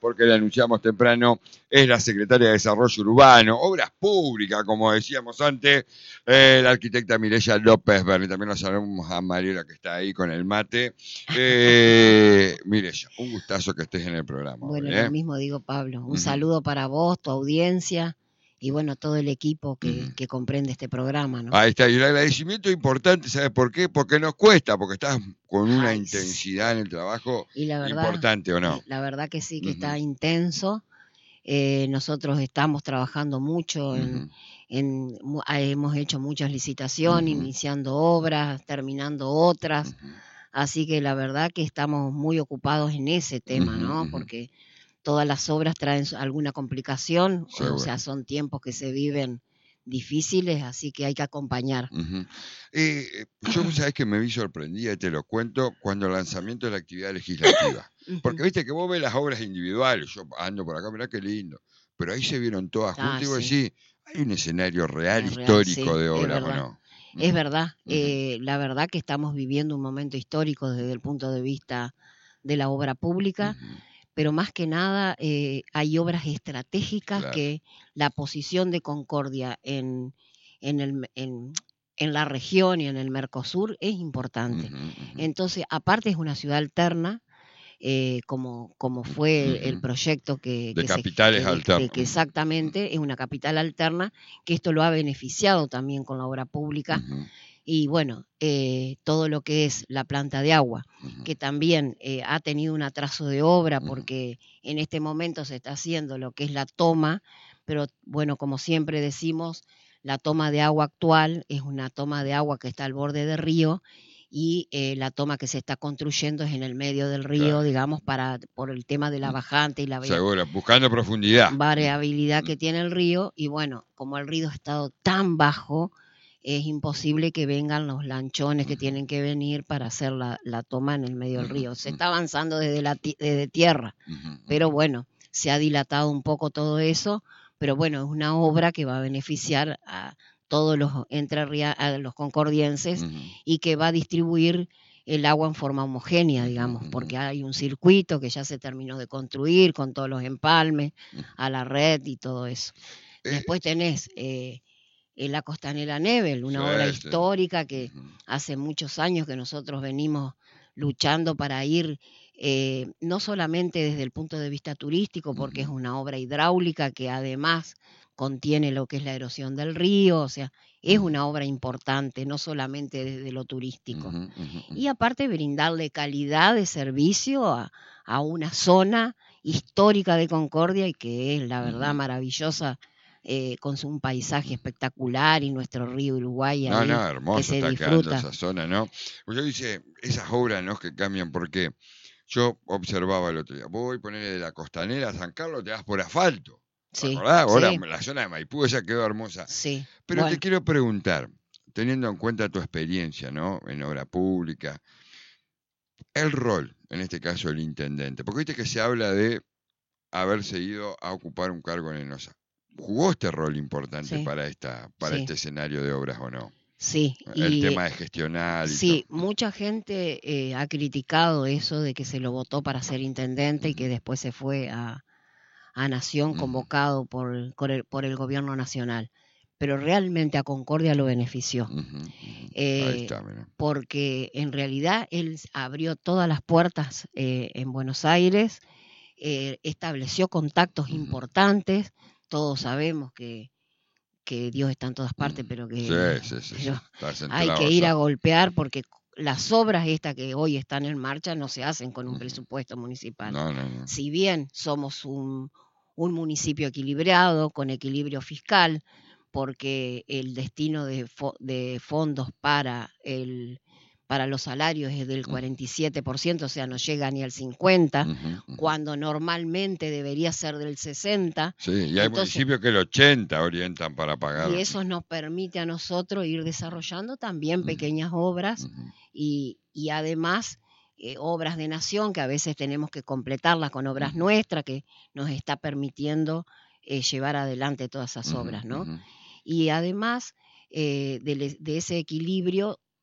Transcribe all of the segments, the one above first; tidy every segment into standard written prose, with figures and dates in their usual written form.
porque la anunciamos temprano, es la secretaria de Desarrollo Urbano, Obras Públicas, como decíamos antes, la arquitecta Mireya López Berni. También nos saludamos a Mariela, que está ahí con el mate. Mireya, un gustazo que estés en el programa. Bueno, hoy, lo mismo digo, Pablo. Un saludo para vos, tu audiencia y bueno, todo el equipo que comprende este programa, ¿no? Ahí está, y el agradecimiento es importante, ¿sabes por qué? Porque nos cuesta, porque estás con una intensidad en el trabajo y la verdad, importante, ¿o no? La verdad que sí, que está intenso. Nosotros estamos trabajando mucho hemos hecho muchas licitaciones, iniciando obras, terminando otras, así que la verdad que estamos muy ocupados en ese tema, ¿no? Porque todas las obras traen alguna complicación, o sea, son tiempos que se viven difíciles, así que hay que acompañar. Yo, sabés que me vi sorprendida, y te lo cuento, cuando el lanzamiento de la actividad legislativa. Porque viste que vos ves las obras individuales, yo ando por acá, mirá qué lindo, pero ahí se vieron todas juntas y vos decís, hay un escenario real, histórico de obras, ¿o no? Es verdad, la verdad que estamos viviendo un momento histórico desde el punto de vista de la obra pública, pero más que nada hay obras estratégicas que la posición de Concordia en la región y en el Mercosur es importante. Entonces, aparte es una ciudad alterna, como fue el proyecto que capitales alternas. Que exactamente es una capital alterna, que esto lo ha beneficiado también con la obra pública. Y bueno, todo lo que es la planta de agua, que también ha tenido un atraso de obra porque en este momento se está haciendo lo que es la toma, pero bueno, como siempre decimos, la toma de agua actual es una toma de agua que está al borde del río y la toma que se está construyendo es en el medio del río, digamos, por el tema de la bajante y la buscando profundidad, variabilidad que tiene el río. Y bueno, como el río ha estado tan bajo, es imposible que vengan los lanchones que tienen que venir para hacer la toma en el medio del río. Se está avanzando desde tierra, pero bueno, se ha dilatado un poco todo eso, pero bueno, es una obra que va a beneficiar a todos a los concordienses y que va a distribuir el agua en forma homogénea, digamos, porque hay un circuito que ya se terminó de construir con todos los empalmes a la red y todo eso. Después tenés la Costanera Nebel, una obra histórica que hace muchos años que nosotros venimos luchando para ir, no solamente desde el punto de vista turístico, porque es una obra hidráulica que además contiene lo que es la erosión del río, o sea, es una obra importante, no solamente desde lo turístico. Y aparte brindarle calidad de servicio a una zona histórica de Concordia y que es la verdad maravillosa, con un paisaje espectacular y nuestro río Uruguay ahí, hermoso que se está disfruta. Quedando esa zona, ¿no? Pues yo dice, esas obras, ¿no?, que cambian, porque yo observaba el otro día, voy a ponerle de la Costanera a San Carlos, te vas por asfalto. Sí, ¿Verdad? Ahora la zona de Maipú esa quedó hermosa. Sí. Pero te quiero preguntar, teniendo en cuenta tu experiencia, ¿no?, en obra pública, el rol, en este caso el intendente, porque viste que se habla de haberse ido a ocupar un cargo en ENOSA. ¿Jugó este rol importante para este escenario de obras o no? Sí. El tema de gestionar. Sí, mucha gente ha criticado eso de que se lo votó para ser intendente y que después se fue a Nación convocado por el gobierno nacional. Pero realmente a Concordia lo benefició. Ahí está, porque en realidad él abrió todas las puertas en Buenos Aires, estableció contactos importantes. Todos sabemos que Dios está en todas partes, pero que hay que ir a golpear, porque las obras estas que hoy están en marcha no se hacen con un presupuesto municipal. No. Si bien somos un municipio equilibrado, con equilibrio fiscal, porque el destino de fondos para los salarios es del 47%, o sea, no llega ni al 50%, cuando normalmente debería ser del 60%. Sí, y hay municipios que el 80% orientan para pagar. Y eso nos permite a nosotros ir desarrollando también pequeñas obras y además obras de nación, que a veces tenemos que completarlas con obras nuestras, que nos está permitiendo llevar adelante todas esas obras, ¿no? Y además de ese equilibrio,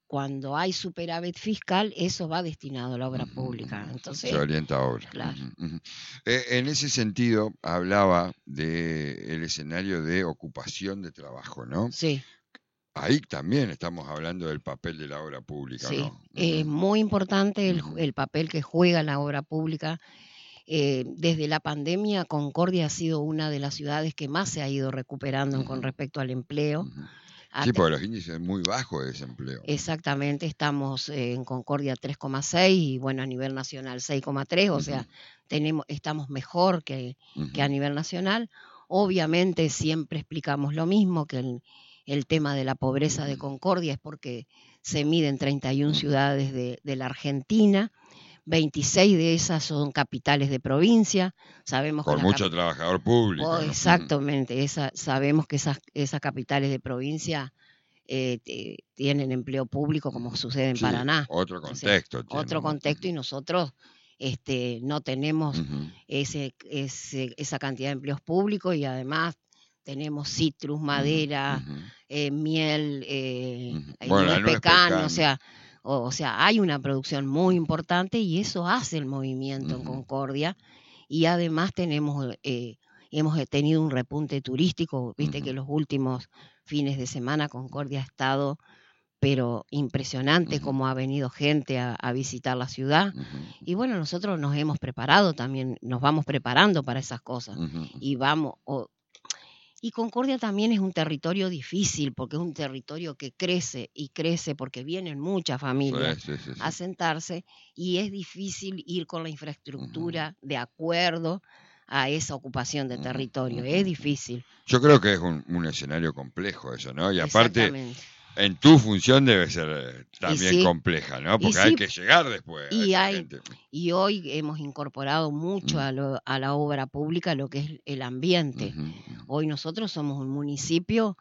cuando hay superávit fiscal, eso va destinado a la obra pública. Entonces, se orienta a obra. claro. En ese sentido, hablaba del escenario de ocupación de trabajo, ¿no? Sí, Ahí también estamos hablando del papel de la obra pública, sí. ¿no? Muy importante el papel que juega la obra pública. Desde la pandemia, Concordia ha sido una de las ciudades que más se ha ido recuperando con respecto al empleo. Sí, porque los índices muy bajos de desempleo. Exactamente, estamos en Concordia 3,6 y bueno, a nivel nacional 6,3, o sea, estamos mejor que a nivel nacional. Obviamente siempre explicamos lo mismo, que el tema de la pobreza de Concordia es porque se mide en 31 ciudades de la Argentina. 26 de esas son capitales de provincia. Sabemos Con que mucho trabajador público. ¿no? Exactamente, sabemos que esas capitales de provincia tienen empleo público, como sucede en Paraná. Otro contexto. Otro contexto, y nosotros no tenemos esa cantidad de empleos públicos, y además tenemos citrus, madera, miel, nuez pecan, o sea, hay una producción muy importante y eso hace el movimiento en Concordia, y además hemos tenido un repunte turístico, viste que los últimos fines de semana Concordia ha estado, pero impresionante como ha venido gente a visitar la ciudad. Y bueno, nosotros nos hemos preparado también, nos vamos preparando para esas cosas. Y Concordia también es un territorio difícil, porque es un territorio que crece y crece porque vienen muchas familias a sentarse, y es difícil ir con la infraestructura de acuerdo a esa ocupación de territorio. Es difícil. Yo creo que es un escenario complejo eso, ¿no? Y aparte, en tu función debe ser también compleja, ¿no? Porque hay que llegar después a esa gente. Y hoy hemos incorporado mucho a la obra pública lo que es el ambiente. Hoy nosotros somos un municipio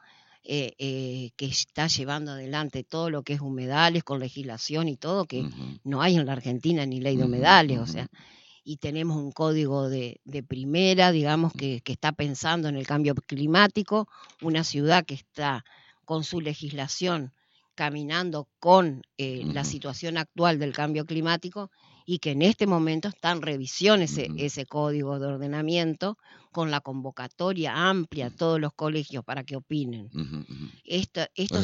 que está llevando adelante todo lo que es humedales, con legislación y todo, que no hay en la Argentina ni ley de humedales, o sea, y tenemos un código de primera, digamos, que está pensando en el cambio climático, una ciudad que está con su legislación caminando con la situación actual del cambio climático, y que en este momento está en revisión ese código de ordenamiento, con la convocatoria amplia a todos los colegios para que opinen. Esto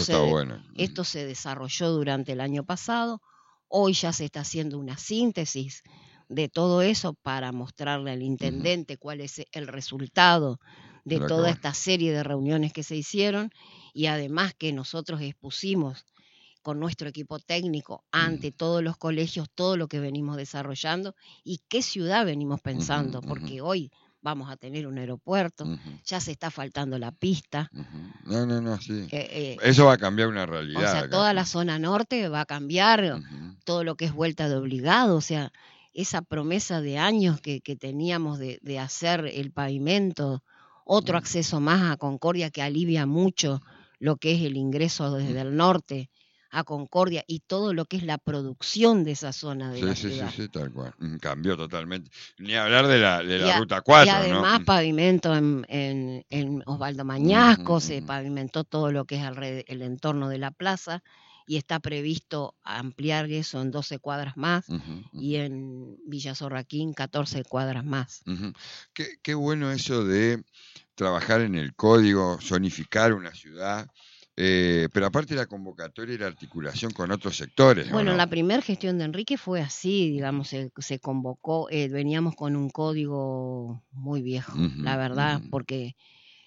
se desarrolló durante el año pasado. Hoy ya se está haciendo una síntesis de todo eso para mostrarle al intendente cuál es el resultado de toda esta serie de reuniones que se hicieron, y además que nosotros expusimos con nuestro equipo técnico ante todos los colegios todo lo que venimos desarrollando y qué ciudad venimos pensando, porque hoy vamos a tener un aeropuerto, ya se está faltando la pista. Sí. Eso va a cambiar una realidad. O sea, toda la zona norte va a cambiar, todo lo que es vuelta de obligado, o sea, esa promesa de años que teníamos de hacer el pavimento, otro acceso más a Concordia que alivia mucho lo que es el ingreso desde el norte a Concordia y todo lo que es la producción de esa zona de la ciudad. Sí, tal cual. Cambió totalmente. Ni hablar de la Ruta 4, y además pavimento en Osvaldo Mañasco, se pavimentó todo lo que es el entorno de la plaza, y está previsto ampliar eso en 12 cuadras más, y en Villa Sorraquín 14 cuadras más. Qué bueno eso de trabajar en el código, zonificar una ciudad. Pero aparte la convocatoria y la articulación con otros sectores. Bueno, la primera gestión de Enrique fue así, digamos, se convocó, veníamos con un código muy viejo, la verdad, porque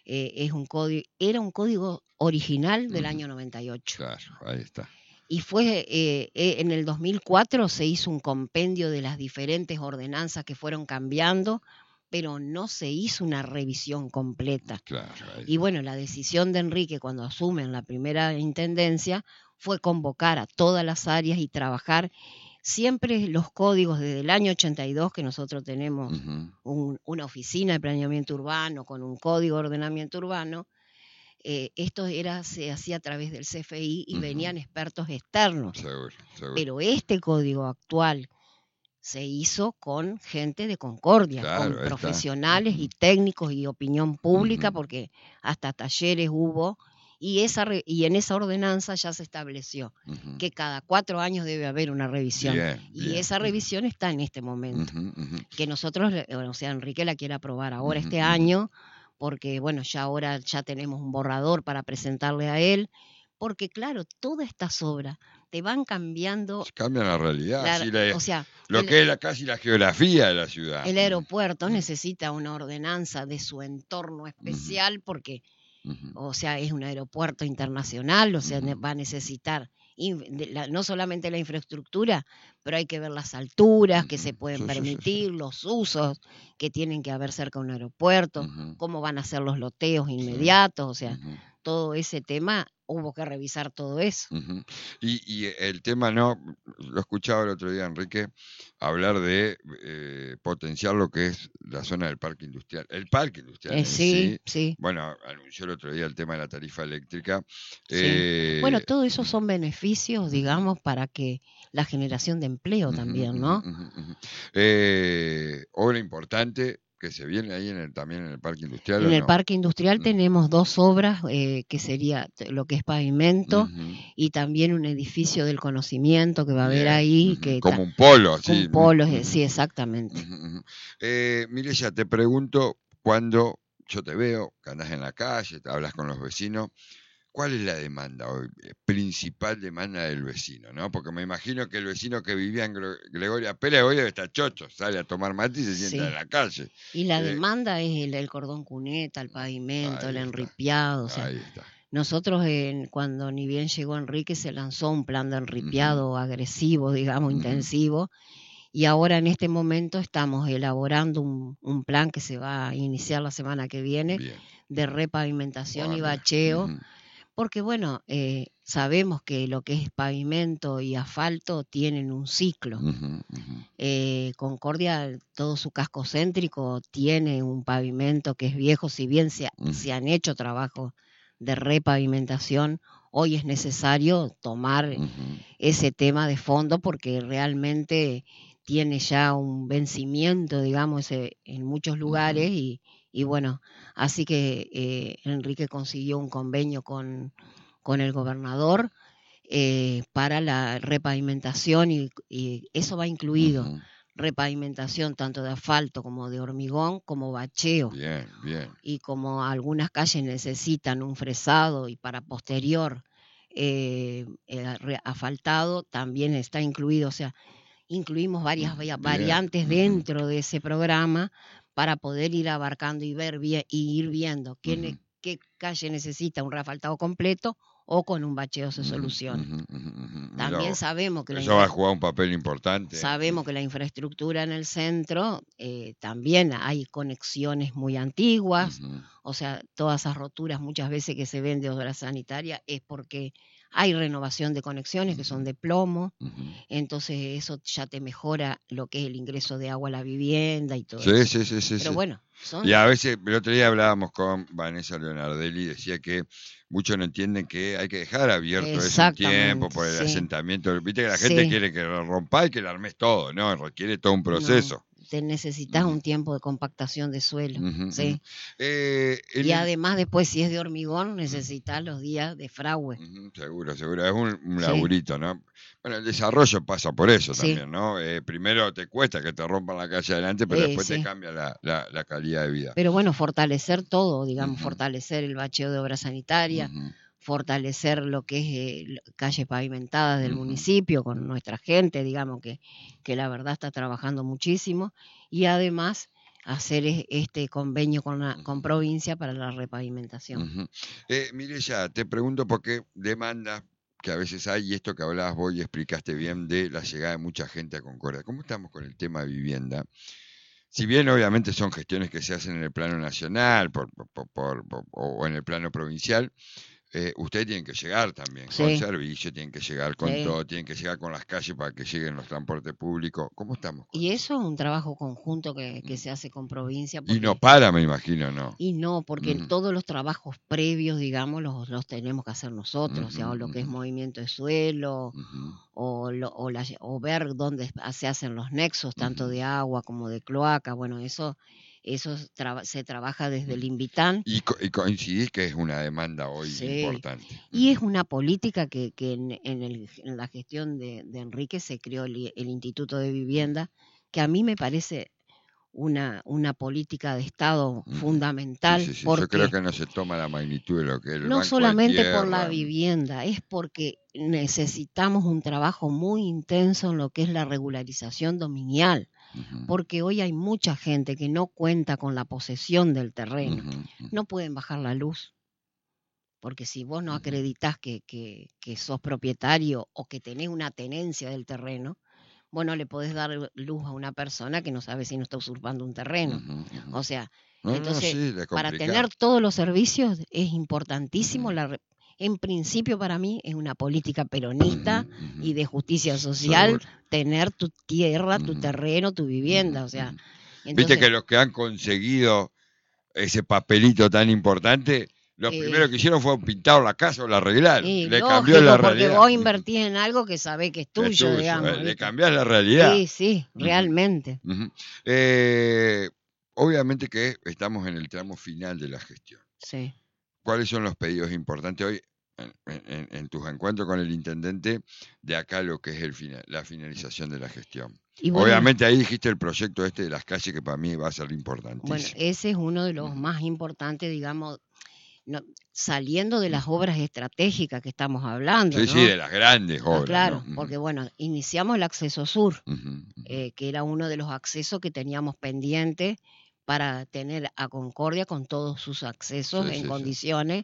era un código original del año 98. Claro, ahí está. Y fue en el 2004 se hizo un compendio de las diferentes ordenanzas que fueron cambiando, pero no se hizo una revisión completa. Claro, y bueno, la decisión de Enrique cuando asume en la primera intendencia fue convocar a todas las áreas y trabajar siempre los códigos desde el año 82, que nosotros tenemos una oficina de planeamiento urbano con un código de ordenamiento urbano. Esto se hacía a través del CFI y venían expertos externos. Seguro. Pero este código actual se hizo con gente de Concordia, con profesionales y técnicos y opinión pública, porque hasta talleres hubo, y en esa ordenanza ya se estableció Ujú. que cada 4 años debe haber una revisión. Bien, Y bien. esa revisión está en este momento. Ujú, ujú, Que nosotros, o sea, Enrique la quiere aprobar ahora ujú, este ujú. año, porque bueno, ya ahora ya tenemos un borrador para presentarle a él, porque claro, todas estas obras te van cambiando, Cambian la realidad, sí, o sea, lo que es casi la geografía de la ciudad. el aeropuerto Mm, necesita una ordenanza de su entorno ujú, especial porque, ujú, o sea, es un aeropuerto internacional, o sea, ujú, va a necesitar no solamente la infraestructura, pero hay que ver las alturas que ujú. se pueden Sí, sí, sí, sí. permitir, los usos que tienen que haber cerca de un aeropuerto, Ujú, cómo van a ser los loteos sí, inmediatos, o sea, ujú. todo ese tema, hubo que revisar todo eso. Ujú. Y el tema, no, lo escuchaba el otro día, Enrique, hablar de potenciar lo que es la zona del parque industrial. El parque industrial en Sí, sí, sí, bueno, anunció el otro día el tema de la tarifa eléctrica. sí. Bueno, todo eso Ujú, son beneficios, ujú, digamos, para que la generación de empleo ujú, también, ujú, ¿no? ujú, ujú. Obra importante que se viene ahí también en el parque industrial, En ¿o el no? parque industrial Ujú, tenemos 2 obras, que sería lo que es pavimento ujú. y también un edificio del conocimiento que va a haber Bien, ahí, ujú. que Como un polo, con así. polos, Ujú. sí, exactamente. Ujú, ujú. Mireya, te pregunto, cuando yo te veo, que andás en la calle, te hablas con los vecinos, ¿cuál es la demanda hoy, principal demanda del vecino? ¿No? Porque me imagino que el vecino que vivía en Gregoria Pérez hoy debe estar chocho, sale a tomar mate y se sienta en Sí. la calle. Y la Eh, demanda es el cordón cuneta, el pavimento, ahí el está, enripiado, o sea, ahí está. nosotros cuando ni bien llegó Enrique se lanzó un plan de Ujú, enripiado agresivo, digamos, ujú. intensivo, y ahora en este momento estamos elaborando un plan que se va a iniciar la semana que viene Bien. de repavimentación y Mira. bacheo, Ujú, porque bueno, sabemos que lo que es pavimento y asfalto tienen un ciclo. ujú, ujú, Concordia, todo su casco céntrico tiene un pavimento que es viejo, si bien ujú, se han hecho trabajos de repavimentación, hoy es necesario tomar ujú, ese tema de fondo porque realmente tiene ya un vencimiento, digamos, en muchos ujú, lugares y bueno, así que Enrique consiguió un convenio con el gobernador para la repavimentación y eso va incluido, ujú. repavimentación tanto de asfalto como de hormigón, como bacheo. Bien, bien. Y como algunas calles necesitan un fresado y para posterior asfaltado, también está incluido, o sea, incluimos varias Bien. variantes Ujú, dentro de ese programa para poder ir abarcando y ver bien, y ir viendo ujú. qué calle necesita un asfaltado completo o con un bacheo se Ujú, soluciona. ujú, ujú, ujú. Mirá También vos. sabemos que Eso va a jugar un papel importante. sabemos que la infraestructura en el centro también hay conexiones muy antiguas, Ujú, o sea, todas esas roturas muchas veces que se ven de obra sanitaria es porque hay renovación de conexiones que ujú, son de plomo, ujú. entonces eso ya te mejora lo que es el ingreso de agua a la vivienda y todo Sí, eso. sí, sí, sí, Pero sí. bueno, Y a son... veces, el otro día hablábamos con Vanessa Leonardelli, decía que muchos no entienden que hay que dejar abierto eso un tiempo Exactamente, por el sí, asentamiento. Viste que la gente sí. quiere que lo rompa y que lo armes todo, ¿no? Requiere todo un No, proceso. te necesitas Ujú, un tiempo de compactación de suelo, ujú, ujú. sí. En Y el, además después si es de hormigón necesitas los días de fragüe. Ujú, seguro, seguro. Es un Sí, laburito, ¿no? Bueno, el desarrollo pasa por eso sí, también, ¿no? Primero te cuesta que te rompan la calle adelante, pero después te sí. cambia la calidad de vida. Pero bueno, fortalecer todo, digamos, Ujú, fortalecer el bacheo de obra sanitaria, ujú, fortalecer fortalecer lo que es calles pavimentadas del ujú, municipio con nuestra gente, digamos que la verdad está trabajando muchísimo y además hacer este convenio con ujú, provincia para la repavimentación. ujú. Mireya, te pregunto por qué demanda que a veces hay, y esto que hablabas vos y explicaste bien de la llegada de mucha gente a Concordia. ¿Cómo estamos con el tema de vivienda? Si bien obviamente son gestiones que se hacen en el plano nacional o en el plano provincial, ustedes tienen que llegar también con Sí, servicio, tienen que llegar con sí. todo, tienen que llegar con las calles para que lleguen los transportes públicos. ¿Cómo estamos con Y eso? eso es un trabajo conjunto que Mm. se hace con provincia Y no porque para, me imagino, ¿no? y no, porque Ujú, todos los trabajos previos, digamos, los tenemos que hacer nosotros, o ujú, sea, o lo que es ujú, movimiento de suelo, ujú, o ver dónde se hacen los nexos, tanto ujú, de agua como de cloaca, bueno, eso Eso se trabaja desde el Invitan. Y coincidís que es una demanda hoy Sí. importante. Y es una política que en la gestión de Enrique se creó el Instituto de Vivienda, que a mí me parece una política de Estado fundamental. Sí. Yo Porque creo que no se toma la magnitud de lo que es el no Banco solamente de por la Tierra. vivienda, es porque necesitamos un trabajo muy intenso en lo que es la regularización dominial, porque hoy hay mucha gente que no cuenta con la posesión del terreno, no pueden bajar la luz, porque si vos no acreditás que sos propietario o que tenés una tenencia del terreno, vos no le podés dar luz a una persona que no sabe si no está usurpando un terreno. O sea, entonces, para tener todos los servicios es importantísimo. En principio, para mí, es una política peronista y de justicia social tener tu tierra, tu terreno, tu vivienda. O sea, entonces, viste que los que han conseguido ese papelito tan importante, los primeros que hicieron fue pintar la casa o la arreglaron. Le lógico, cambió la realidad. Porque vos invertís en algo que sabés que es tuyo, digamos. Le cambiás la realidad. Sí, realmente. Obviamente que estamos en el tramo final de la gestión. Sí. ¿Cuáles son los pedidos importantes hoy en tus encuentros con el intendente de acá lo que es la finalización de la gestión? Y bueno, obviamente ahí dijiste el proyecto de las calles que para mí va a ser importantísimo. Bueno, ese es uno de los más importantes, digamos, saliendo de las obras estratégicas que estamos hablando. Sí, de las grandes obras. Claro, porque bueno, iniciamos el acceso sur, que era uno de los accesos que teníamos pendiente para tener a Concordia con todos sus accesos en condiciones.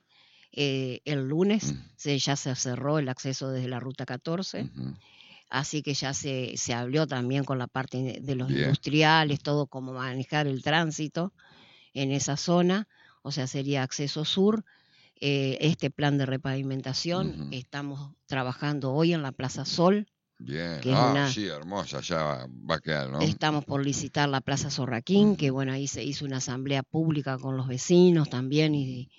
El lunes ya se cerró el acceso desde la Ruta 14, así que ya se habló también con la parte de los industriales, todo cómo manejar el tránsito en esa zona, o sea, sería acceso sur. Este plan de repavimentación, estamos trabajando hoy en la Plaza Sol. Bien, sí, hermosa, ya va a quedar, ¿no? Estamos por licitar la Plaza Sorraquín, que bueno, ahí se hizo una asamblea pública con los vecinos también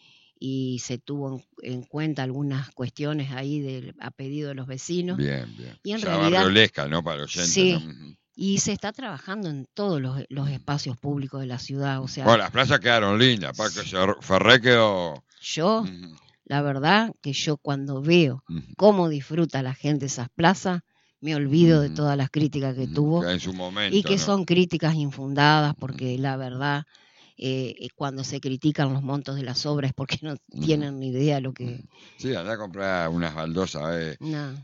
y se tuvo en cuenta algunas cuestiones ahí a pedido de los vecinos. Bien. Y en ya realidad, barriolesca, ¿no? Para los oyentes, sí, ¿no? Y se está trabajando en todos los espacios públicos de la ciudad. O sea, bueno, las plazas quedaron lindas, Parque Ferré quedó... Yo, la verdad que yo cuando veo cómo disfruta la gente esas plazas, me olvido de todas las críticas que tuvo que en su momento, y que son críticas infundadas, porque la verdad, cuando se critican los montos de las obras es porque no tienen ni idea lo que... Sí, andá a comprar unas baldosas. No.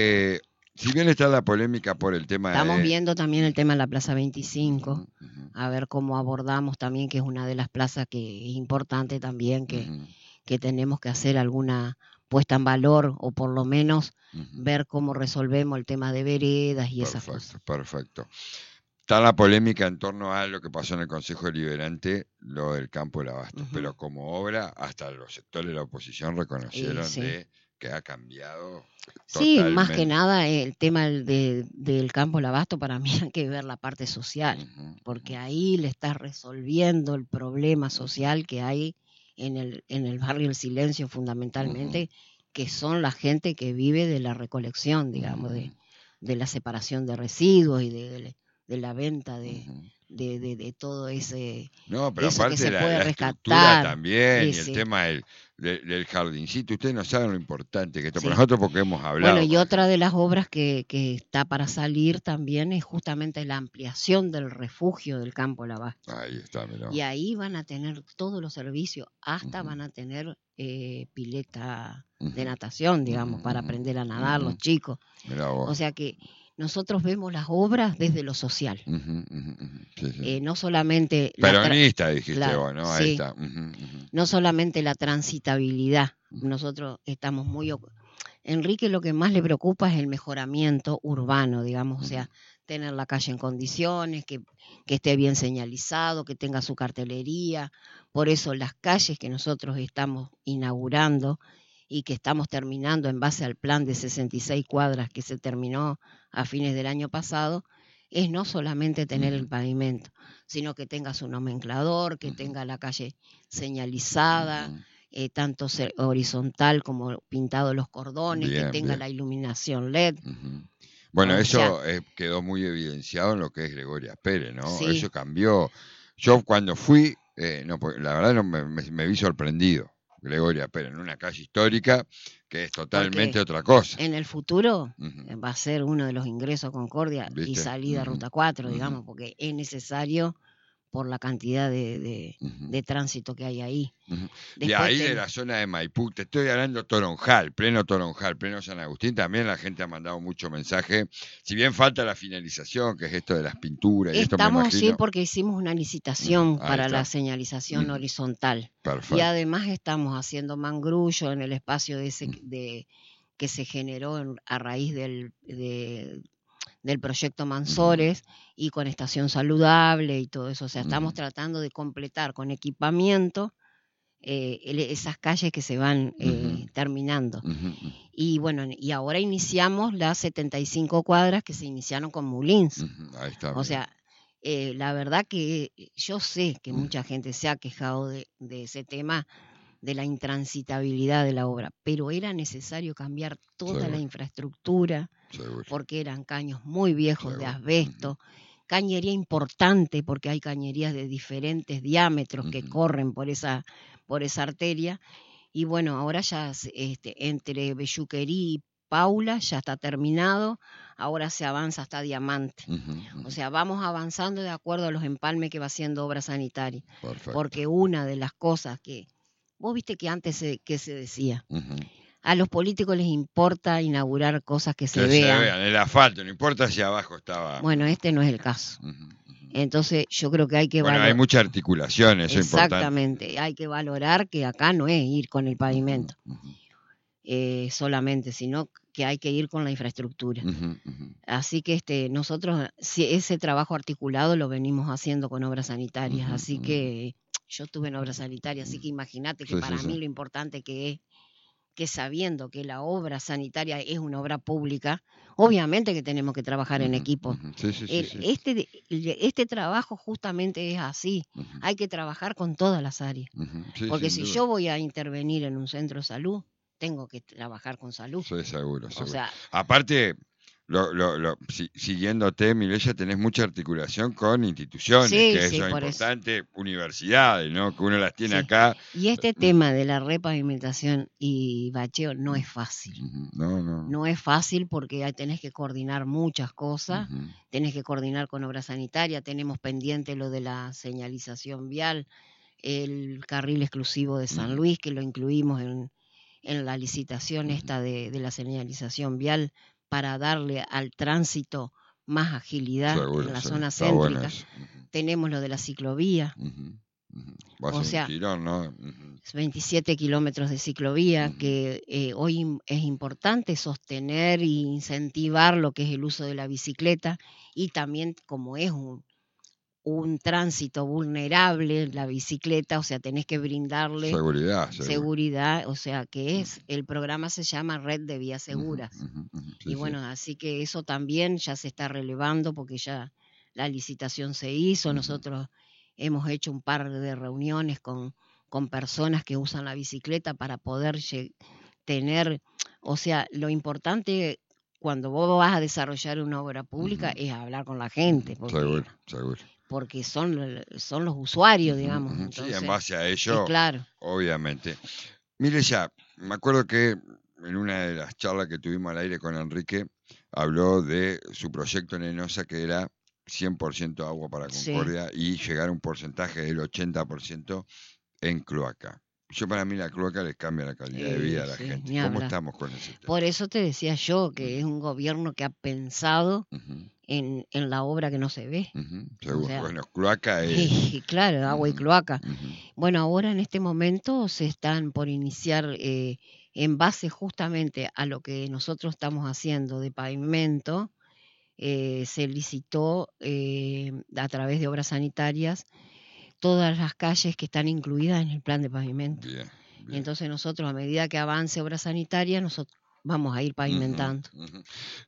Si bien está la polémica por el tema Estamos viendo también el tema de la Plaza 25, a ver cómo abordamos también, que es una de las plazas que es importante también, que tenemos que hacer alguna puesta en valor o por lo menos ver cómo resolvemos el tema de veredas y esas cosas. Perfecto. Está la polémica en torno a lo que pasó en el Consejo Deliberante, lo del Campo del Abasto, pero como obra, hasta los sectores de la oposición reconocieron que ha cambiado totalmente. Sí, más que nada el tema del Campo del Abasto, para mí hay que ver la parte social, porque ahí le estás resolviendo el problema social que hay en el barrio El Silencio fundamentalmente, que son la gente que vive de la recolección, digamos, de la separación de residuos y de la venta de todo ese... No, pero eso aparte que se la puede estructura rescatar también, y el tema del jardincito, ustedes no saben lo importante que esto, para nosotros porque hemos hablado. Bueno, y otra de las obras que está para salir también es justamente la ampliación del refugio del Campo del Abasto. Ahí está, mirá. Y ahí van a tener todos los servicios, hasta van a tener pileta de natación, digamos, para aprender a nadar los chicos. Mirá vos. O sea que nosotros vemos las obras desde lo social. Sí. No solamente... Peronista, dijiste vos, ¿no? Sí. Ahí está. No solamente la transitabilidad. Nosotros estamos muy... Enrique lo que más le preocupa es el mejoramiento urbano, digamos, o sea, tener la calle en condiciones, que esté bien señalizado, que tenga su cartelería. Por eso las calles que nosotros estamos inaugurando y que estamos terminando en base al plan de 66 cuadras que se terminó a fines del año pasado, es no solamente tener el pavimento, sino que tenga su nomenclador, que tenga la calle señalizada, tanto horizontal como pintado los cordones, que tenga la iluminación LED. Bueno, eso quedó muy evidenciado en lo que es Gregoria Pérez, ¿no? Sí. Eso cambió. Yo cuando fui, no, la verdad no, me vi sorprendido, Gregoria, pero en una calle histórica que es totalmente Porque otra cosa. en el futuro Ujú. va a ser uno de los ingresos a Concordia y ¿Viste? salida a Ujú, Ruta 4, ujú, digamos, porque es necesario por la cantidad ujú, de tránsito que hay ahí. ujú. De Después ahí de la zona de Maipú, te estoy hablando Toronjal, pleno San Agustín, también la gente ha mandado mucho mensaje. Si bien falta la finalización, que es esto de las pinturas, y esto me estamos, sí, imagino. porque hicimos una licitación Ahí para la está. señalización Ujú, horizontal. Y perfecto. además estamos haciendo mangrullo en el espacio Ujú, que se generó a raíz del proyecto ujú, Mansores y con estación saludable y todo eso. O sea, estamos ujú, tratando de completar con equipamiento esas calles que se van ujú, terminando. ujú, ujú, Y bueno, y ahora iniciamos las 75 cuadras que se iniciaron con Mulins. ujú. Ahí está, O mira. sea, la verdad que yo sé que Ujú, mucha gente se ha quejado de ese tema, de la intransitabilidad de la obra, pero era necesario cambiar toda la seguro, infraestructura seguro, porque eran caños muy viejos de seguro. Ujú, asbesto, cañería importante porque hay cañerías de diferentes diámetros que ujú, corren por esa arteria. Y bueno, ahora ya entre Belluquerí y Paula ya está terminado, ahora se avanza hasta Diamante. ujú, O ujú. sea, vamos avanzando de acuerdo a los empalmes que va haciendo obra sanitaria, Perfecto. porque una de las cosas que, vos viste que antes que se decía, Ujú. a los políticos les importa inaugurar cosas que se Que se vean. vean, el asfalto, no importa si abajo estaba. Bueno, Ujú, este no es el caso. ujú, ujú. Entonces, yo creo que hay que Bueno, hay valorar, mucha articulación, eso es importante. exactamente, hay que valorar que acá no es ir con el Ujú, pavimento ujú, solamente, sino que hay que ir con la infraestructura. ujú, ujú. Así que nosotros ese trabajo articulado lo venimos haciendo con obras sanitarias. Ujú, Así ujú. que yo estuve en obras sanitarias, así que imagínate que Sí, sí, para sí. mí lo importante que es que sabiendo que la obra sanitaria es una obra pública, obviamente que tenemos que trabajar en Ujú, equipo. ujú. Sí, sí, sí, sí. Este trabajo justamente es así, Ujú, hay que trabajar con todas las áreas, ujú. Sí, porque sin si duda. yo voy a intervenir en un centro de salud, tengo que trabajar con salud. Sí, seguro, O seguro. sea, Aparte, siguiéndote, Mireya, tenés mucha articulación con instituciones, sí, que sí, eso es por eso. importante, universidades, ¿no? Que uno las tiene Sí, acá. y este tema de la repavimentación y bacheo no es fácil. Ujú. No, no. No es fácil porque ahí tenés que coordinar muchas cosas, Ujú, tenés que coordinar con obra sanitaria, tenemos pendiente lo de la señalización vial, el carril exclusivo de San ujú, Luis, que lo incluimos en la licitación ujú. esta de la señalización vial para darle al tránsito más agilidad en Seguro, la sí. zona Está bueno céntrica. eso. Ujú, Tenemos lo de la ciclovía, ujú, ujú. Va a o ser un sea, tirón, ¿no? Ujú, 27 kilómetros de ciclovía, ujú. que hoy es importante sostener e incentivar lo que es el uso de la bicicleta y también como es un tránsito vulnerable la bicicleta, o sea, tenés que brindarle Seguridad, seguro. seguridad, o sea, que Ujú, el programa se llama Red de Vías ujú, Seguras. ujú, ujú. Sí, Y sí. bueno, así que eso también ya se está relevando porque ya la licitación se hizo, Ujú. nosotros hemos hecho un par de reuniones con personas que usan la bicicleta para poder tener, o sea, lo importante cuando vos vas a desarrollar una obra pública Ujú, es hablar con la ujú. gente, Seguro, seguro. porque son los usuarios, Ujú, digamos, ujú. Sí, en entonces, base a y ello, claro, obviamente. Mire ya, me acuerdo que en una de las charlas que tuvimos al aire con Enrique, habló de su proyecto en Enosa, que era 100% agua para sí, Concordia y llegar a un porcentaje del 80% en cloaca. Yo para mí la cloaca les cambia la calidad de vida a la sí, gente. ni ¿Cómo hablar. estamos con ese tema? Por eso te decía yo que es Ujú, un gobierno que ha pensado ujú, en la obra que no se ve. ujú, O seguro. sea, Bueno, cloaca es. y claro, agua y Ujú, cloaca. ujú, Bueno, ahora en este momento se están por iniciar, en base justamente a lo que nosotros estamos haciendo de pavimento, se licitó a través de obras sanitarias todas las calles que están incluidas en el plan de pavimento. bien, bien. Entonces nosotros, a medida que avance obra sanitaria, nosotros vamos a ir Ujú, pavimentando. ujú.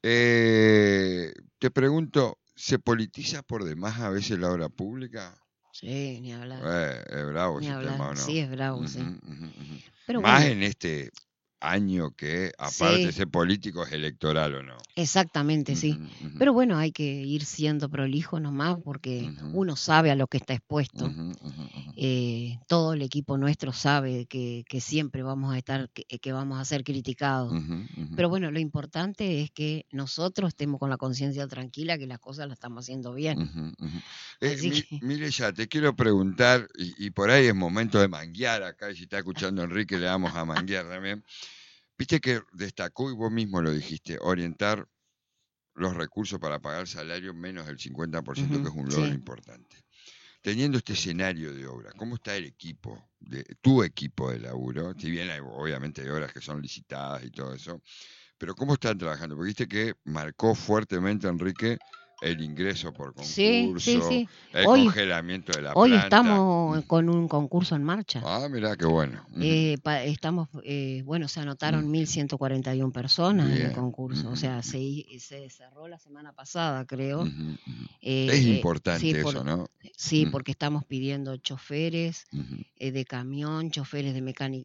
Te pregunto, ¿se politiza por demás a veces la obra pública? Sí, ni hablar, Es bravo ni ese tema, hablar. ¿o no? Sí, es bravo, Ujú, sí. ujú, ujú. Pero Más bueno, en este año que, aparte de Sí, ser político, es electoral o no. exactamente, sí. Ujú, ujú, Pero bueno, hay que ir siendo prolijo nomás porque ujú, uno sabe a lo que está expuesto. ujú, ujú, ujú, Todo el equipo nuestro sabe que siempre vamos a estar, que vamos a ser criticados. ujú, ujú, Pero bueno, lo importante es que nosotros estemos con la conciencia tranquila que las cosas las estamos haciendo bien. ujú, ujú. Así que Mire, ya te quiero preguntar, y por ahí es momento de manguear acá, y si está escuchando Enrique, le vamos a manguear también. Viste que destacó, y vos mismo lo dijiste, orientar los recursos para pagar salario menos del 50%, que ujú, es un logro sí, importante. Teniendo este escenario de obra, ¿cómo está el equipo, tu equipo de laburo? Si bien obviamente hay obras que son licitadas y todo eso, pero ¿cómo están trabajando? Porque viste que marcó fuertemente, Enrique, el ingreso por sí, sí, concurso, sí. el Hoy, congelamiento de la hoy planta. estamos con un concurso en marcha. Ah, mirá, qué bueno. Ujú. Bueno, se Mm, anotaron 1.141 personas en el bien. concurso, o Ujú, sea, ujú, se cerró la semana pasada, creo. ujú, ujú. Es Sí, importante eso, ¿no? sí, Ujú, porque estamos pidiendo choferes ujú, de camión, choferes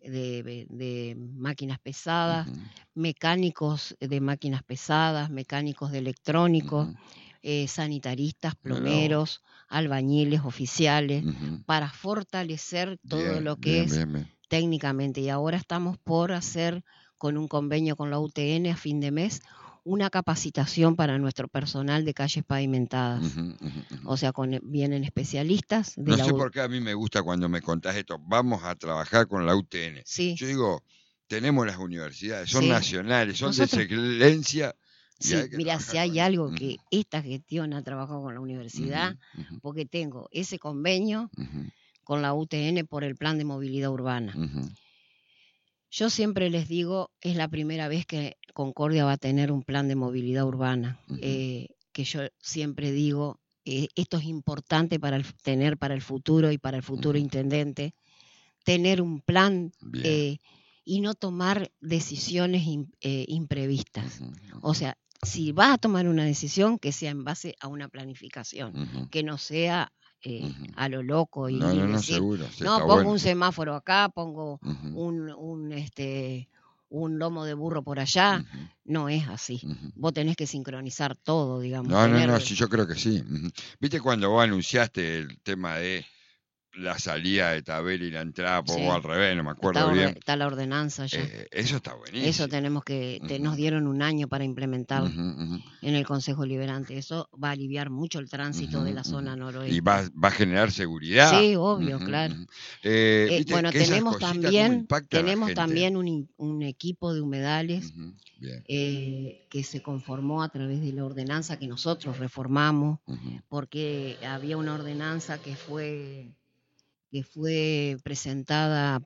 de máquinas pesadas, ujú, mecánicos de máquinas pesadas, mecánicos de electrónicos, ujú. sanitaristas, Mirá vos. plomeros, albañiles, oficiales, Ujú. para fortalecer todo Bien, lo que bien, es bien, bien. técnicamente. Y ahora estamos por hacer, con un convenio con la UTN a fin de mes, una capacitación para nuestro personal de calles pavimentadas. Ujú, ujú, ujú. O sea, vienen especialistas de No la sé UTN. por qué a mí me gusta cuando me contás esto, vamos a trabajar con la UTN. Sí, Yo digo, tenemos las universidades, son sí. nacionales, son de Nosotros, excelencia y sí, hay que mira, si trabajar con hay ellos. algo Ujú, que esta gestión ha trabajado con la universidad, ujú, ujú, porque tengo ese convenio ujú, con la UTN por el plan de movilidad urbana. ujú, Yo siempre les digo, es la primera vez que Concordia va a tener un plan de movilidad urbana, ujú, que yo siempre digo, esto es importante para tener para el futuro y para el futuro ujú. intendente, tener un plan Bien. eh, y no tomar decisiones imprevistas. Ujú, O ujú, sea, si vas a tomar una decisión, que sea en base a una planificación, ujú, que no sea ujú. a lo loco No, y no, no, decir, seguro, sí, no, está pongo bueno. un semáforo acá, pongo Ujú, un lomo de burro por allá. ujú, No es así. ujú. Vos tenés que sincronizar todo, digamos, No, no, no, tener... sí, yo creo que sí. Ujú. Viste cuando vos anunciaste el tema de la salida de Tabel y la entrada, pues vos Sí, al revés, no me acuerdo bien. está la ordenanza ya. Eso está Eso buenísimo. tenemos nos Ujú, dieron un año para implementarla ujú, ujú, en el Consejo Liberante. Eso va a aliviar mucho el tránsito de ujú, la ujú. zona Y noroeste. va a generar seguridad. Sí, obvio, Ujú, claro. ujú. Viste Bueno, que esas cositas, cómo impactan a la tenemos gente. también un equipo de humedales Ujú, bien. que se conformó a través de la ordenanza que nosotros reformamos, Ujú. porque había una ordenanza que fue presentada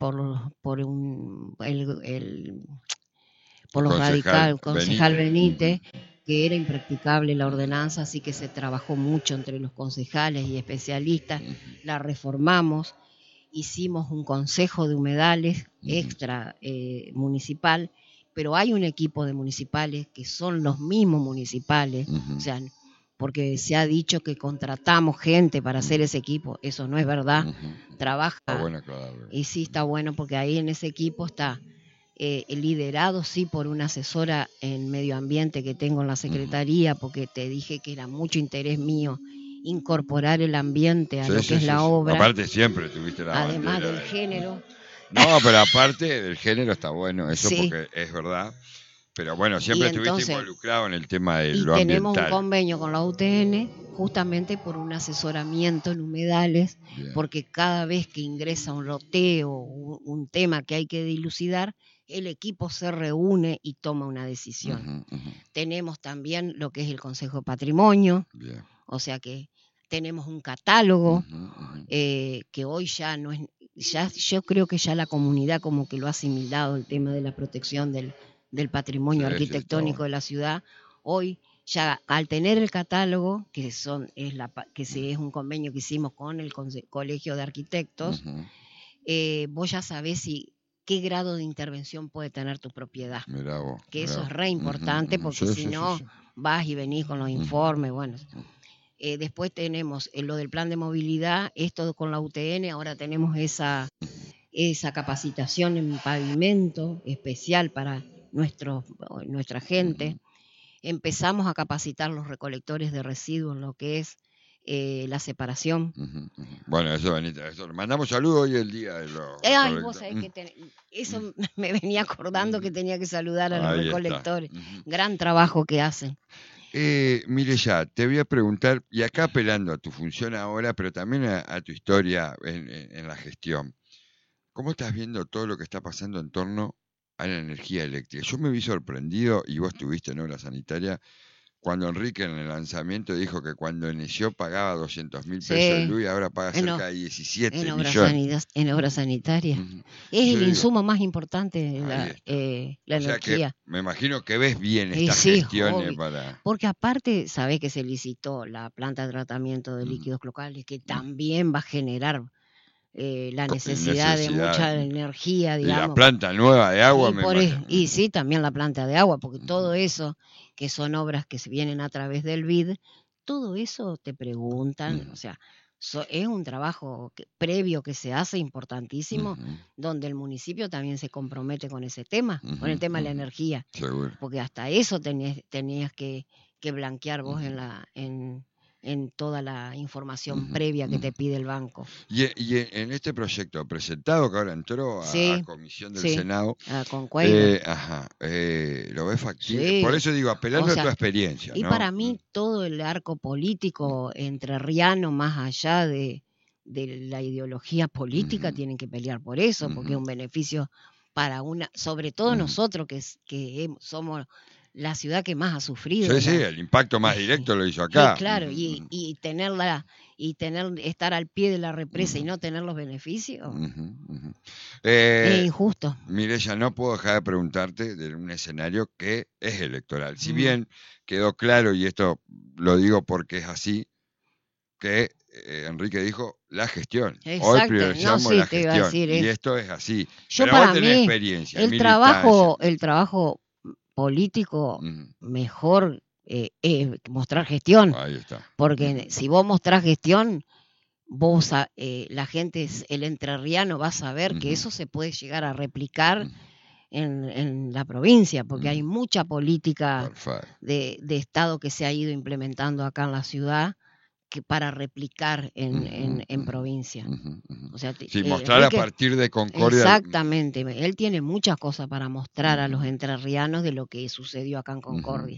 por El los concejal concejal Benítez. Ujú, Benítez, que era impracticable la ujú, ordenanza, así que se trabajó mucho entre los concejales y especialistas, ujú, la reformamos, hicimos un consejo de humedales ujú, extra municipal, pero hay un equipo de municipales que son los mismos municipales, o ujú, sea, porque se ha dicho que contratamos gente para hacer ujú, ese equipo, eso no es verdad, ujú, ujú. Está trabaja, bueno aclararlo. y sí está bueno porque ahí en ese equipo está liderado sí por una asesora en medio ambiente que tengo en la Ujú. secretaría, porque te dije que era mucho interés mío incorporar el ambiente a Sí, lo que sí, es sí, la sí. obra, Aparte siempre tuviste la además bandera del del... género. No, pero aparte del género está bueno eso Sí, porque es verdad. Pero bueno, y siempre estuviste entonces, involucrado en el tema de y lo tenemos un ambiental. convenio con la UTN justamente por un asesoramiento en humedales, Bien. porque cada vez que ingresa un loteo, un tema que hay que dilucidar, el equipo se reúne y toma una decisión. Ujú, ujú. Tenemos también lo que es el Consejo de Patrimonio, Bien. o sea que tenemos un catálogo Ujú, ujú. que hoy ya no es, ya yo creo que ya la comunidad como que lo ha asimilado el tema de la protección del Sí, patrimonio sí, está arquitectónico bueno. de la ciudad. Hoy ya al tener el catálogo, es un convenio que hicimos con el Colegio de Arquitectos, Ujú. vos ya sabés qué grado de intervención puede tener tu propiedad, Mirá vos, que mirá eso es vos. re Ujú, importante ujú. porque Sí, si sí, sí, no sí. vas y venís con los Ujú, informes, bueno. ujú. Después tenemos lo del plan de movilidad, esto con la UTN, ahora tenemos esa capacitación en pavimento especial para nuestra gente. Empezamos a capacitar los recolectores de residuos en lo que es la separación. Bueno, eso, Benita, eso. Mandamos saludos hoy el día de los Ay, vos sabés que eso me venía acordando que tenía que saludar a los Ahí recolectores. Gran trabajo que hacen. Mireya, te voy a preguntar, y acá apelando a tu función ahora, pero también a tu historia en la gestión, ¿cómo estás viendo todo lo que está pasando en torno a la energía eléctrica? Yo me vi sorprendido, y vos estuviste en obra sanitaria, cuando Enrique en el lanzamiento dijo que cuando inició pagaba 200.000 pesos de luz y ahora paga cerca de 17 millones. En obra sanitaria. Es el insumo más importante, la o sea energía. Que me imagino que ves bien estas gestiones para... Porque aparte, sabés que se licitó la planta de tratamiento de líquidos locales, que también va a generar la necesidad de mucha energía, digamos. Y la planta nueva de agua, y sí, también la planta de agua, porque todo eso, que son obras que se vienen a través del BID, todo eso te preguntan, o sea, es un trabajo previo que se hace importantísimo, donde el municipio también se compromete con ese tema, con el tema de la energía. Seguro. Porque hasta eso tenías que blanquear vos en toda la información previa que te pide el banco. Y en este proyecto presentado, que ahora entró a comisión del Senado, con ¿lo ves factible? Sí. Por eso digo, apelando a tu experiencia. Y para mí todo el arco político entrerriano, más allá de la ideología política, tienen que pelear por eso, porque es un beneficio para sobre todo nosotros que somos la ciudad que más ha sufrido. Sí, el impacto más directo lo hizo acá. Sí, claro, y estar al pie de la represa y no tener los beneficios es injusto. Mireya, no puedo dejar de preguntarte de un escenario que es electoral. Si bien quedó claro, y esto lo digo porque es así, que Enrique dijo la gestión. Exacto. Hoy priorizamos la gestión. Y esto es así. Yo pero para vos tenés mí, experiencia, el trabajo político mejor mostrar gestión. Ahí está. Porque si vos mostrás gestión, la gente, el entrerriano va a saber que eso se puede llegar a replicar en la provincia, porque hay mucha política de Estado que se ha ido implementando acá en la ciudad que para replicar en provincia. O sea, mostrar Enrique, a partir de Concordia. Exactamente, él tiene muchas cosas para mostrar a los entrerrianos de lo que sucedió acá en Concordia.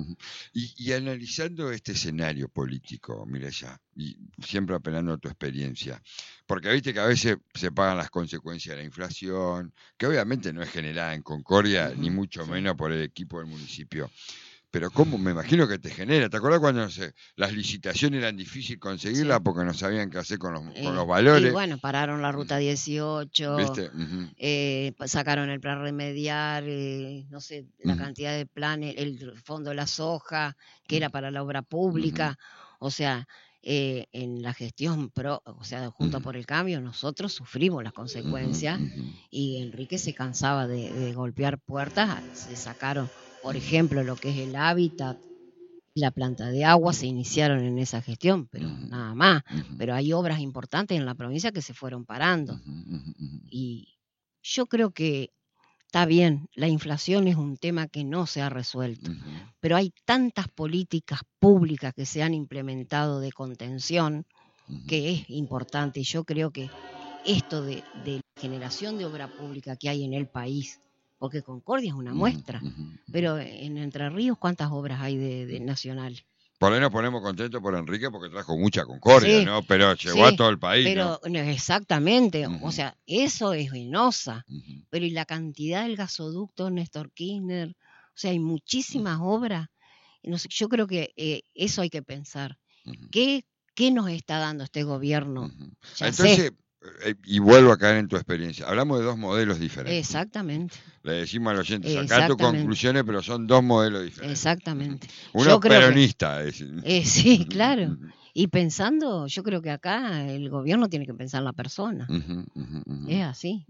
Y analizando este escenario político, Mireya, y siempre apelando a tu experiencia, porque viste que a veces se pagan las consecuencias de la inflación, que obviamente no es generada en Concordia, ni mucho menos por el equipo del municipio. Pero cómo me imagino que te genera. ¿Te acuerdas cuando las licitaciones eran difíciles conseguirlas porque no sabían qué hacer con los valores? Y bueno, pararon la ruta 18, sacaron el plan remediar, no sé, la cantidad de planes, el fondo de la soja, que era para la obra pública. O sea, en la gestión junto por el cambio, nosotros sufrimos las consecuencias y Enrique se cansaba de golpear puertas, se sacaron. Por ejemplo, lo que es el hábitat, la planta de agua se iniciaron en esa gestión, pero nada más. Pero hay obras importantes en la provincia que se fueron parando. Y yo creo que está bien, la inflación es un tema que no se ha resuelto, pero hay tantas políticas públicas que se han implementado de contención que es importante. Y yo creo que esto de la generación de obra pública que hay en el país, porque Concordia es una muestra, pero en Entre Ríos, ¿cuántas obras hay de nacional? Por ahí nos ponemos contentos por Enrique porque trajo mucha Concordia, ¿no? Pero llegó a todo el país, pero, ¿no? Exactamente, o sea, eso es Venosa, pero y la cantidad del gasoducto Néstor Kirchner, o sea, hay muchísimas obras. No sé, yo creo que eso hay que pensar. ¿Qué nos está dando este gobierno? Entonces, y vuelvo a caer en tu experiencia. Hablamos de dos modelos diferentes. Exactamente. Le decimos a los oyentes, acá tus conclusiones, pero son dos modelos diferentes. Exactamente. Uno peronista. Sí, claro. Y pensando, yo creo que acá el gobierno tiene que pensar en la persona. Es así.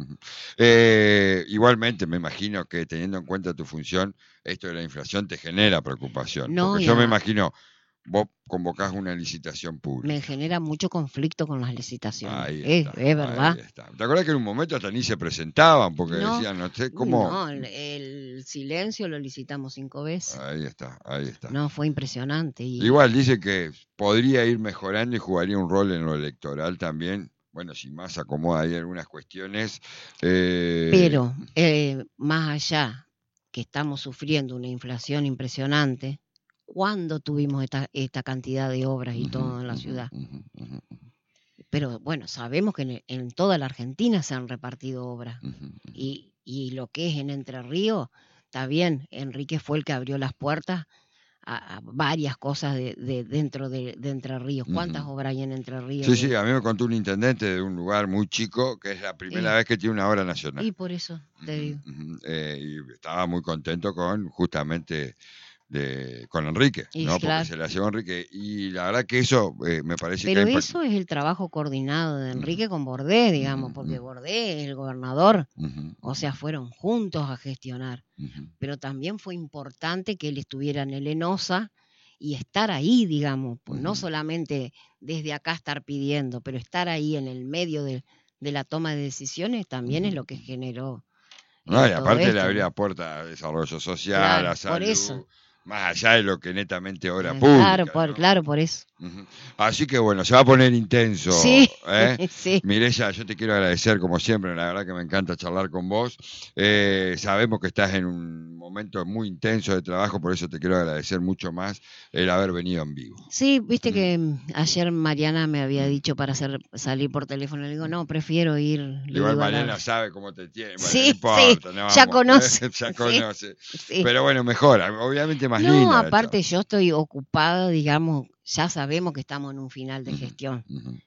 Igualmente, me imagino que teniendo en cuenta tu función, esto de la inflación te genera preocupación. No, porque yo me imagino... vos convocás una licitación pública. Me genera mucho conflicto con las licitaciones. Ahí Es está, verdad. ahí está. ¿Te acuerdas que en un momento hasta ni se presentaban? Porque No, decían, no sé cómo. No, el silencio lo licitamos 5 veces. Ahí está, ahí está. No, fue impresionante. Igual dice que podría ir mejorando y jugaría un rol en lo electoral también. Bueno, si más acomoda ahí algunas cuestiones. Pero, más allá que estamos sufriendo una inflación impresionante, ¿cuándo tuvimos esta cantidad de obras y todo en la ciudad? Pero bueno, sabemos que en toda la Argentina se han repartido obras. Y lo que es en Entre Ríos, está bien, Enrique fue el que abrió las puertas a varias cosas dentro de Entre Ríos. ¿Cuántas obras hay en Entre Ríos? Sí, a mí me contó un intendente de un lugar muy chico que es la primera vez que tiene una obra nacional. Y por eso te digo. Y estaba muy contento con justamente con Enrique, ¿no? Claro. Porque se la llevó Enrique. Y la verdad que eso me parece Pero que... eso es el trabajo coordinado de Enrique con Bordé, digamos, porque Bordé es el gobernador. O sea, fueron juntos a gestionar. Pero también fue importante que él estuviera en el ENOSA y estar ahí, digamos, pues no solamente desde acá estar pidiendo, pero estar ahí en el medio de la toma de decisiones también es lo que generó. No, y aparte le abría puerta a desarrollo social, claro, a salud, por eso. Más allá de lo que netamente obra pública. Claro, por eso. Así que bueno, se va a poner intenso. Sí, sí. Mireya, yo te quiero agradecer como siempre, la verdad que me encanta charlar con vos. Sabemos que estás en un momento muy intenso de trabajo, por eso te quiero agradecer mucho más el haber venido en vivo. Sí, viste que ayer Mariana me había dicho para salir por teléfono, le digo, no, prefiero ir. Igual Mariana sabe cómo te tiene. Bueno, sí, no importa, sí, no, ya conoce. Ya conoce. Sí. Pero bueno, mejora, obviamente más linda. No, aparte yo estoy ocupada, digamos, ya sabemos que estamos en un final de gestión.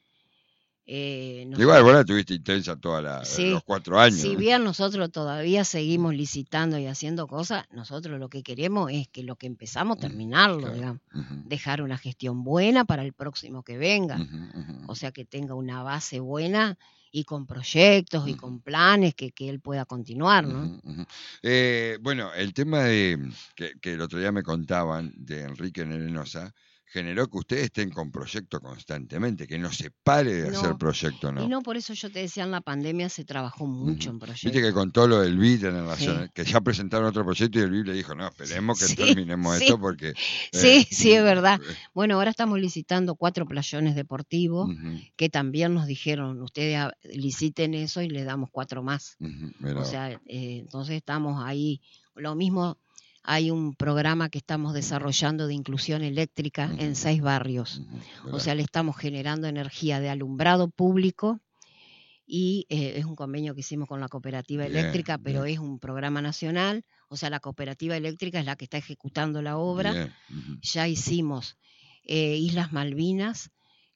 Igual, vos la tuviste intensa los 4 años. Si bien nosotros todavía seguimos licitando y haciendo cosas, nosotros lo que queremos es que lo que empezamos, terminarlo, claro. Digamos. Dejar una gestión buena para el próximo que venga. O sea, que tenga una base buena y con proyectos y con planes que él pueda continuar, ¿no? Bueno, el tema de que el otro día me contaban de Enrique Nerenosa generó que ustedes estén con proyectos constantemente, que no se pare de hacer proyectos, ¿no? Y no, por eso yo te decía, en la pandemia se trabajó mucho en proyectos. Viste que contó lo del BID en relación, que ya presentaron otro proyecto y el BID le dijo, no, esperemos que terminemos esto porque... Sí, es verdad. Bueno, ahora estamos licitando 4 playones deportivos, que también nos dijeron, ustedes liciten eso y le damos 4 más. O sea, entonces estamos ahí, lo mismo... Hay un programa que estamos desarrollando de inclusión eléctrica en 6 barrios. O sea, le estamos generando energía de alumbrado público y es un convenio que hicimos con la cooperativa eléctrica, pero es un programa nacional. O sea, la cooperativa eléctrica es la que está ejecutando la obra. Ya hicimos Islas Malvinas,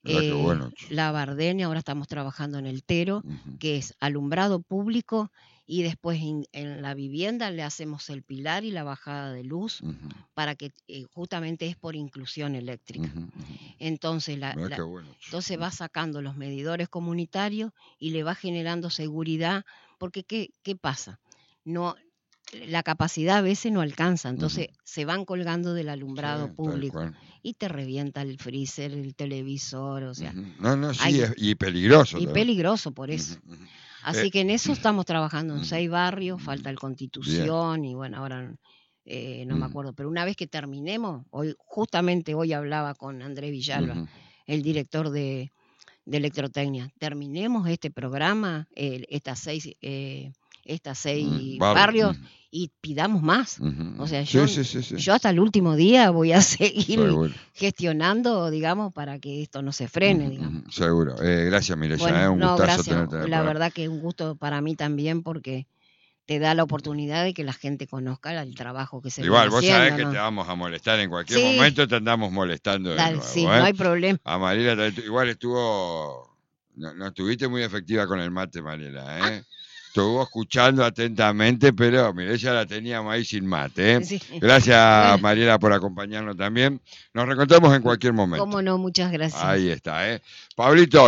la Bardenia, ahora estamos trabajando en el Tero, que es alumbrado público. Y después en la vivienda le hacemos el pilar y la bajada de luz para que justamente es por inclusión eléctrica. Entonces, entonces va sacando los medidores comunitarios y le va generando seguridad, porque ¿qué pasa? No, la capacidad a veces no alcanza, entonces se van colgando del alumbrado público y te revienta el freezer, el televisor, o sea. Y peligroso. Y peligroso por eso. Así que en eso estamos trabajando en 6 barrios, falta el Constitución y bueno, ahora no me acuerdo, pero una vez que terminemos, justamente hoy hablaba con Andrés Villalba, el director de Electrotecnia, terminemos este programa, estas 6 barrios y pidamos más. O sea, yo hasta el último día voy a seguir gestionando, digamos, para que esto no se frene, digamos. Seguro. Gracias, Mireya. Un gustazo tenerte. La verdad que es un gusto para mí también porque te da la oportunidad de que la gente conozca el trabajo que se viene haciendo. Igual, vos sabés que te vamos a molestar en cualquier momento, te andamos molestando de nuevo. Sí, no hay problema. A Mariela igual estuvo... No estuviste muy efectiva con el mate, Mariela, Estuvo escuchando atentamente, pero mire, ella la teníamos ahí sin mate. Sí. Gracias, Mariela, por acompañarnos también. Nos reencontramos en cualquier momento. Cómo no, muchas gracias. Ahí está, Pablito.